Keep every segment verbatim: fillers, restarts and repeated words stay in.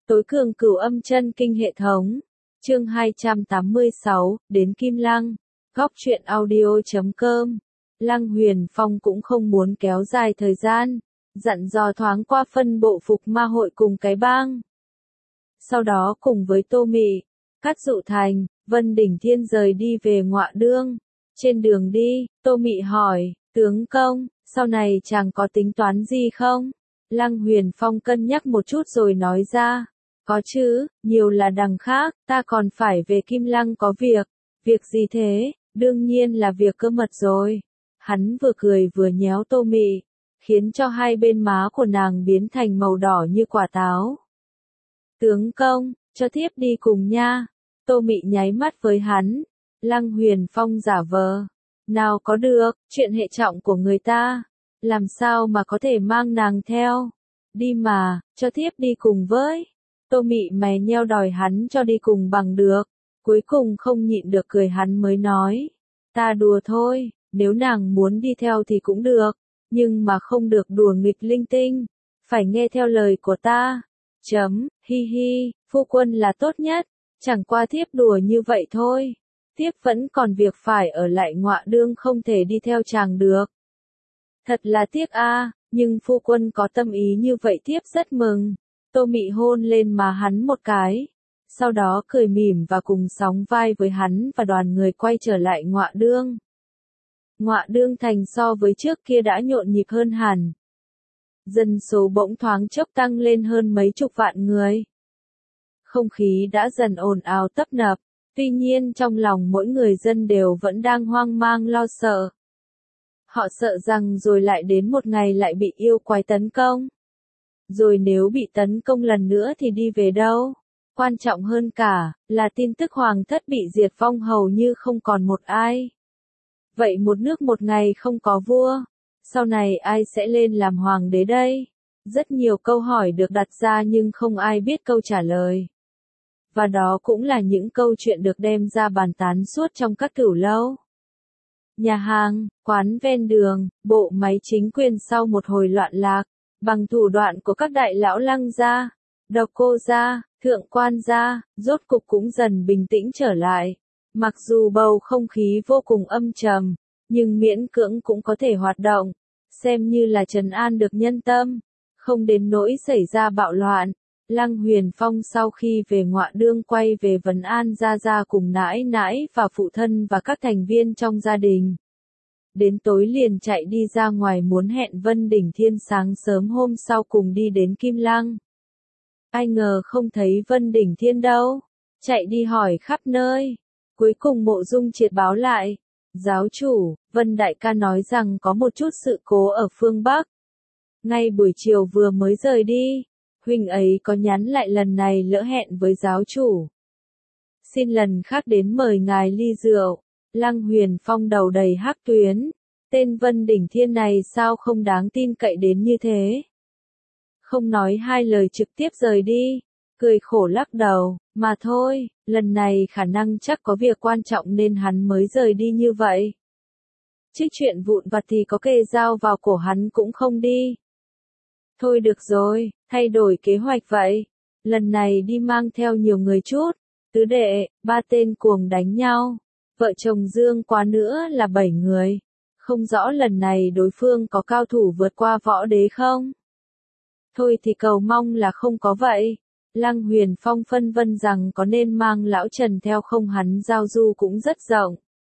Tối cường cửu âm chân kinh hệ thống. Chương hai trăm tám mươi sáu, đến Kim Lăng. Góc truyện audio chấm com. Lăng Huyền Phong cũng không muốn kéo dài thời gian, dặn dò thoáng qua phân bộ phục ma hội cùng cái bang. Sau đó cùng với Tô Mị, Cát Dụ Thành, Vân Đỉnh Thiên rời đi về Ngọa Đương. Trên đường đi, Tô Mị hỏi, tướng công, sau này chàng có tính toán gì không? Lăng Huyền Phong cân nhắc một chút rồi nói ra, có chứ, nhiều là đằng khác, ta còn phải về Kim Lăng có việc. Việc gì thế? Đương nhiên là việc cơ mật rồi. Hắn vừa cười vừa nhéo Tô Mị, khiến cho hai bên má của nàng biến thành màu đỏ như quả táo. Tướng công, cho thiếp đi cùng nha. Tô Mị nháy mắt với hắn. Lăng Huyền Phong giả vờ, nào có được, chuyện hệ trọng của người ta, làm sao mà có thể mang nàng theo. Đi mà, cho thiếp đi cùng với. Tô Mị mày nheo đòi hắn cho đi cùng bằng được. Cuối cùng không nhịn được cười, hắn mới nói, ta đùa thôi, nếu nàng muốn đi theo thì cũng được, nhưng mà không được đùa nghịch linh tinh, phải nghe theo lời của ta. Chấm, hi hi, phu quân là tốt nhất, chẳng qua thiếp đùa như vậy thôi. Thiếp vẫn còn việc phải ở lại Ngọa Đương, không thể đi theo chàng được. Thật là tiếc a, nhưng phu quân có tâm ý như vậy thiếp rất mừng. Tô Mị hôn lên má hắn một cái, sau đó cười mỉm và cùng sóng vai với hắn và đoàn người quay trở lại Ngọa Đương. Ngọa Đương thành so với trước kia đã nhộn nhịp hơn hẳn. Dân số bỗng thoáng chốc tăng lên hơn mấy chục vạn người. Không khí đã dần ồn ào tấp nập, tuy nhiên trong lòng mỗi người dân đều vẫn đang hoang mang lo sợ. Họ sợ rằng rồi lại đến một ngày lại bị yêu quái tấn công. Rồi nếu bị tấn công lần nữa thì đi về đâu? Quan trọng hơn cả, là tin tức hoàng thất bị diệt vong hầu như không còn một ai. Vậy một nước một ngày không có vua, sau này ai sẽ lên làm hoàng đế đây? Rất nhiều câu hỏi được đặt ra nhưng không ai biết câu trả lời. Và đó cũng là những câu chuyện được đem ra bàn tán suốt trong các cửu lâu. Nhà hàng, quán ven đường, bộ máy chính quyền sau một hồi loạn lạc, bằng thủ đoạn của các đại lão Lăng gia, Độc Cô gia, Thượng Quan gia, rốt cục cũng dần bình tĩnh trở lại. Mặc dù bầu không khí vô cùng âm trầm, nhưng miễn cưỡng cũng có thể hoạt động, xem như là trấn an được nhân tâm, không đến nỗi xảy ra bạo loạn. Lăng Huyền Phong sau khi về Ngọa Đương quay về Vân An gia gia cùng nãi nãi và phụ thân và các thành viên trong gia đình. Đến tối liền chạy đi ra ngoài muốn hẹn Vân Đỉnh Thiên sáng sớm hôm sau cùng đi đến Kim Lăng. Ai ngờ không thấy Vân Đỉnh Thiên đâu, chạy đi hỏi khắp nơi. Cuối cùng Mộ Dung Triệt báo lại, giáo chủ, Vân Đại ca nói rằng có một chút sự cố ở phương Bắc. Ngay buổi chiều vừa mới rời đi, huynh ấy có nhắn lại lần này lỡ hẹn với giáo chủ. Xin lần khác đến mời ngài ly rượu. Lăng Huyền Phong đầu đầy hắc tuyến, tên Vân Đỉnh Thiên này sao không đáng tin cậy đến như thế. Không nói hai lời trực tiếp rời đi, cười khổ lắc đầu, mà thôi, lần này khả năng chắc có việc quan trọng nên hắn mới rời đi như vậy. Chứ chuyện vụn vặt thì có kê dao vào cổ hắn cũng không đi. Thôi được rồi, thay đổi kế hoạch vậy. Lần này đi mang theo nhiều người chút, tứ đệ, ba tên cuồng đánh nhau. Vợ chồng Dương quá nữa là bảy người. Không rõ lần này đối phương có cao thủ vượt qua võ đế không? Thôi thì cầu mong là không có vậy. Lăng Huyền Phong phân vân rằng có nên mang lão Trần theo không, hắn giao du cũng rất rộng.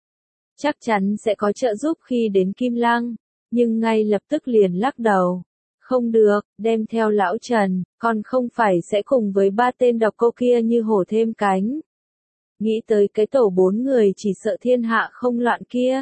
Chắc chắn sẽ có trợ giúp khi đến Kim Lăng, nhưng ngay lập tức liền lắc đầu. Không được, đem theo lão Trần, còn không phải sẽ cùng với ba tên độc cô kia như hổ thêm cánh. Nghĩ tới cái tổ bốn người chỉ sợ thiên hạ không loạn kia.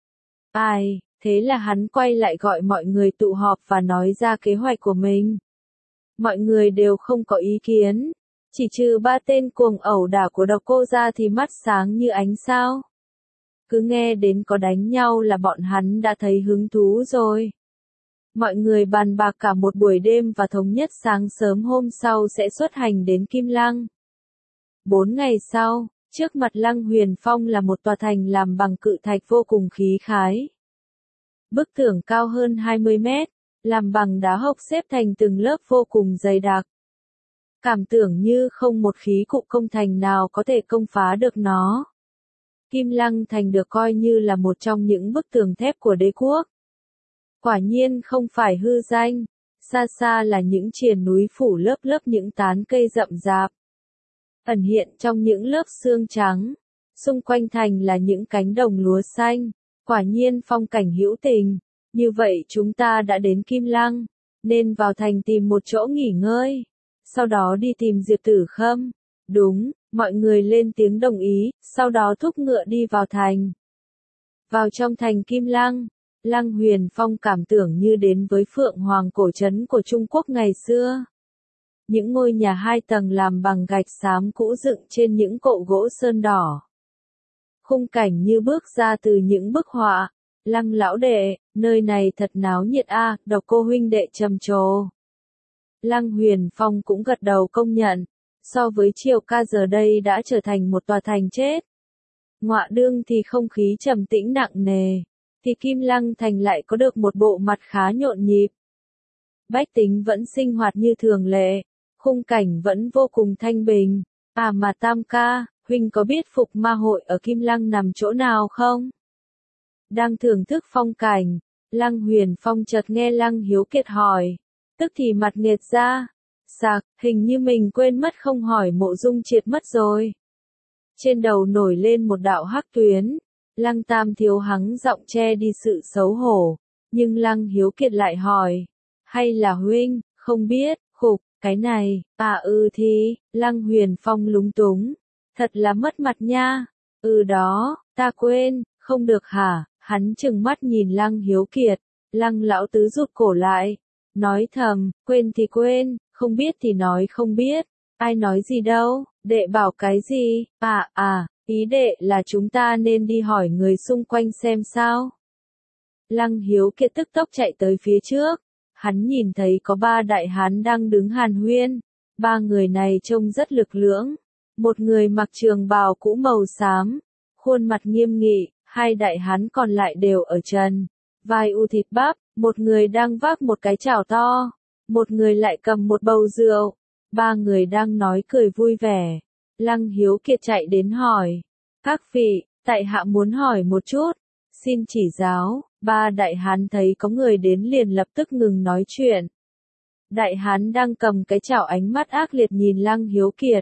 Ai, thế là hắn quay lại gọi mọi người tụ họp và nói ra kế hoạch của mình. Mọi người đều không có ý kiến, chỉ trừ ba tên cuồng ẩu đả của Độc Cô ra thì mắt sáng như ánh sao. Cứ nghe đến có đánh nhau là bọn hắn đã thấy hứng thú rồi. Mọi người bàn bạc cả một buổi đêm và thống nhất sáng sớm hôm sau sẽ xuất hành đến Kim Lăng. Bốn ngày sau, trước mặt Lăng Huyền Phong là một tòa thành làm bằng cự thạch vô cùng khí khái. Bức tường cao hơn hai mươi mét, làm bằng đá hộc xếp thành từng lớp vô cùng dày đặc. cảm tưởng như không một khí cụ công thành nào có thể công phá được nó. Kim Lăng Thành được coi như là một trong những bức tường thép của đế quốc. Quả nhiên không phải hư danh, xa xa là những triền núi phủ lớp lớp những tán cây rậm rạp, ẩn hiện trong những lớp sương trắng, xung quanh thành là những cánh đồng lúa xanh, quả nhiên phong cảnh hữu tình. Như vậy chúng ta đã đến Kim Lăng, nên vào thành tìm một chỗ nghỉ ngơi, sau đó đi tìm Diệp Tử Khâm. Đúng, mọi người lên tiếng đồng ý, sau đó thúc ngựa đi vào thành. Vào trong thành Kim Lăng, Lăng Huyền Phong cảm tưởng như đến với Phượng Hoàng cổ trấn của Trung Quốc ngày xưa. Những ngôi nhà hai tầng làm bằng gạch xám cũ dựng trên những cộ gỗ sơn đỏ. Khung cảnh như bước ra từ những bức họa. Lăng lão đệ, nơi này thật náo nhiệt a, à, Độc Cô huynh đệ trầm trồ. Lăng Huyền Phong cũng gật đầu công nhận, so với Triều Ca giờ đây đã trở thành một tòa thành chết. Ngọa đương thì không khí trầm tĩnh nặng nề, thì Kim Lăng thành lại có được một bộ mặt khá nhộn nhịp. Bách tính vẫn sinh hoạt như thường lệ, khung cảnh vẫn vô cùng thanh bình. À mà Tam ca, huynh có biết Phục Ma hội ở Kim Lăng nằm chỗ nào không? Đang thưởng thức phong cảnh, Lăng Huyền Phong chợt nghe Lăng Hiếu Kiệt hỏi, tức thì mặt nghệt ra, sạc, hình như mình quên mất không hỏi Mộ Dung Triệt mất rồi. Trên đầu nổi lên một đạo hắc tuyến, Lăng Tam thiếu hắng giọng che đi sự xấu hổ, nhưng Lăng Hiếu Kiệt lại hỏi, hay là huynh, không biết, khục, cái này, à ừ thì, Lăng Huyền Phong lúng túng, thật là mất mặt nha, ừ đó, ta quên, không được hả, hắn trừng mắt nhìn Lăng Hiếu Kiệt, Lăng lão tứ rụt cổ lại, nói thầm, quên thì quên, không biết thì nói không biết, ai nói gì đâu, đệ bảo cái gì, à à, ý đệ là chúng ta nên đi hỏi người xung quanh xem sao. Lăng Hiếu Kiệt tức tốc chạy tới phía trước, hắn nhìn thấy có ba đại hán đang đứng hàn huyên, ba người này trông rất lực lưỡng, một người mặc trường bào cũ màu xám, khuôn mặt nghiêm nghị, hai đại hán còn lại đều ở trần, vai u thịt bắp, một người đang vác một cái chảo to, một người lại cầm một bầu rượu, ba người đang nói cười vui vẻ. Lăng Hiếu Kiệt chạy đến hỏi, các vị, tại hạ muốn hỏi một chút, xin chỉ giáo. Ba đại hán thấy có người đến liền lập tức ngừng nói chuyện. Đại hán đang cầm cái chảo ánh mắt ác liệt nhìn Lăng Hiếu Kiệt.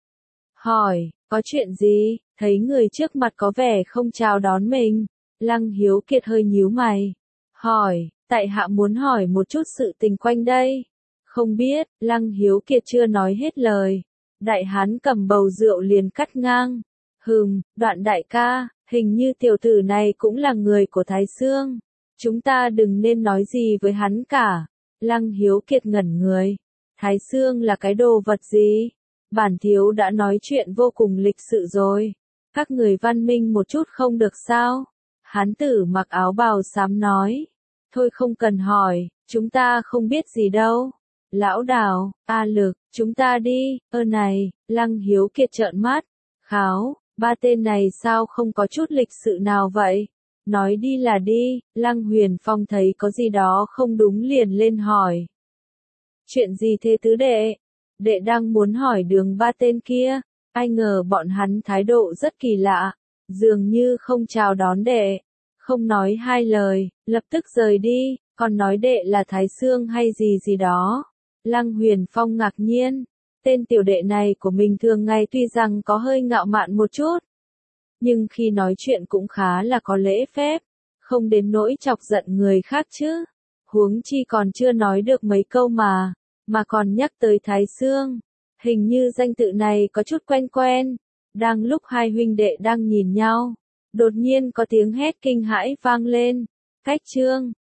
Hỏi, có chuyện gì? Thấy người trước mặt có vẻ không chào đón mình. Lăng Hiếu Kiệt hơi nhíu mày. Hỏi, tại hạ muốn hỏi một chút sự tình quanh đây. Không biết, Lăng Hiếu Kiệt chưa nói hết lời. Đại hán cầm bầu rượu liền cắt ngang. Hừm, Đoạn đại ca, hình như tiểu tử này cũng là người của Thái Xương. Chúng ta đừng nên nói gì với hắn cả. Lăng Hiếu Kiệt ngẩn người. Thái Xương là cái đồ vật gì? Bản thiếu đã nói chuyện vô cùng lịch sự rồi. Các người văn minh một chút không được sao? Hán tử mặc áo bào xám nói. Thôi không cần hỏi, chúng ta không biết gì đâu. Lão Đào, A Lực, chúng ta đi, ơ này, Lăng Hiếu Kiệt trợn mắt. Kháo, ba tên này sao không có chút lịch sự nào vậy? Nói đi là đi, Lăng Huyền Phong thấy có gì đó không đúng liền lên hỏi. Chuyện gì thế tứ đệ? Đệ đang muốn hỏi đường ba tên kia, ai ngờ bọn hắn thái độ rất kỳ lạ, dường như không chào đón đệ, không nói hai lời, lập tức rời đi, còn nói đệ là Thái Xương hay gì gì đó. Lăng Huyền Phong ngạc nhiên, tên tiểu đệ này của mình thường ngày tuy rằng có hơi ngạo mạn một chút, nhưng khi nói chuyện cũng khá là có lễ phép, không đến nỗi chọc giận người khác chứ. Huống chi còn chưa nói được mấy câu mà, mà còn nhắc tới Thái Xương. Hình như danh tự này có chút quen quen. Đang lúc hai huynh đệ đang nhìn nhau, đột nhiên có tiếng hét kinh hãi vang lên. Cách trương,